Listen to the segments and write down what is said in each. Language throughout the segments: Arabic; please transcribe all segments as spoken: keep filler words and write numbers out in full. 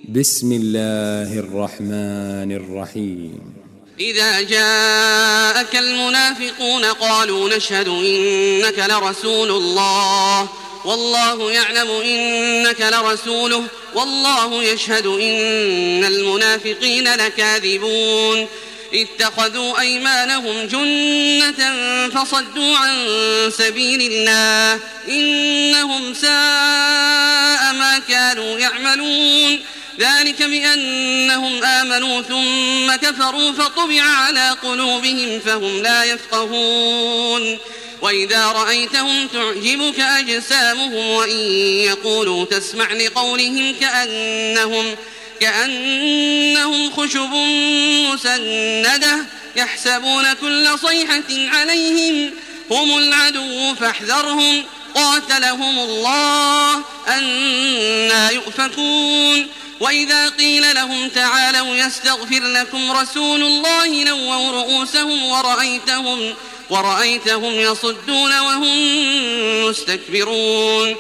بسم الله الرحمن الرحيم. إذا جاءك المنافقون قالوا نشهد إنك لرسول الله والله يعلم إنك لرسوله والله يشهد إن المنافقين لكاذبون اتخذوا أيمانهم جنة فصدوا عن سبيل الله إنهم ساء ما كانوا يعملون ذلك بأنهم آمنوا ثم كفروا فطبع على قلوبهم فهم لا يفقهون وإذا رأيتهم تعجبك أجسامهم وإن يقولوا تسمع لقولهم كأنهم, كأنهم خشب مسندة يحسبون كل صيحة عليهم هم العدو فاحذرهم قاتلهم الله أنى يؤفكون وإذا قيل لهم تعالوا يستغفر لكم رسول الله لووا رؤوسهم ورأيتهم, ورأيتهم يصدون وهم مستكبرون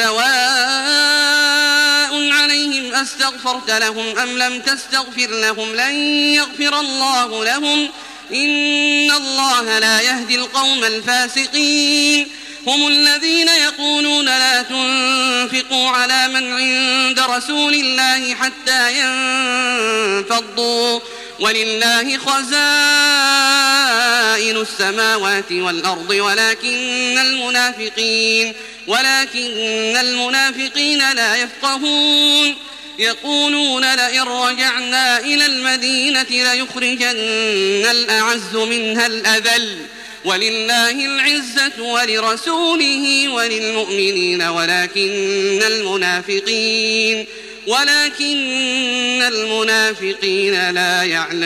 سواء عليهم أستغفرت لهم أم لم تستغفر لهم لن يغفر الله لهم إن الله لا يهدي القوم الفاسقين هم الذين يقولون لا تنفقوا على من عند رسول الله حتى ينفضوا ولله خزائن السماوات والأرض ولكن المنافقين, ولكن المنافقين لا يفقهون يقولون لئن رجعنا إلى المدينة ليخرجن الأعز منها الأذل ولله العزة ولرسوله وللمؤمنين ولكن المنافقين ولكن المنافقين لا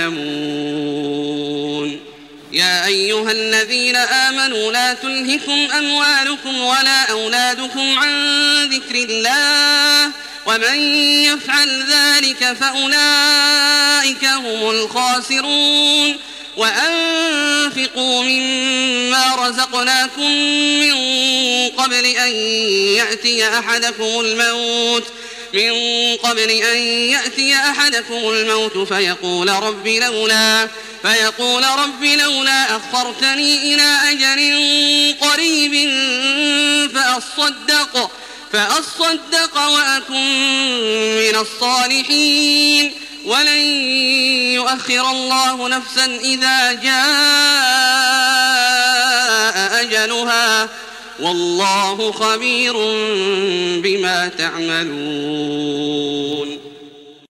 يعلمون يا أيها الذين آمنوا لا تلهكم أموالكم ولا أولادكم عن ذكر الله ومن يفعل ذلك فأولئك هم الخاسرون وأنفقوا مما رزقناكم من قبل أن يأتي أحدكم الموت من قبل أن يأتي أحدكم الموت فيقول رب لولا فيقول رب لولا أخرتني إلى أجل قريب فأصدق فأصدق وأكن من الصالحين ولن يؤخر الله نفسا إذا جاء أجلها والله خبير بما تعملون.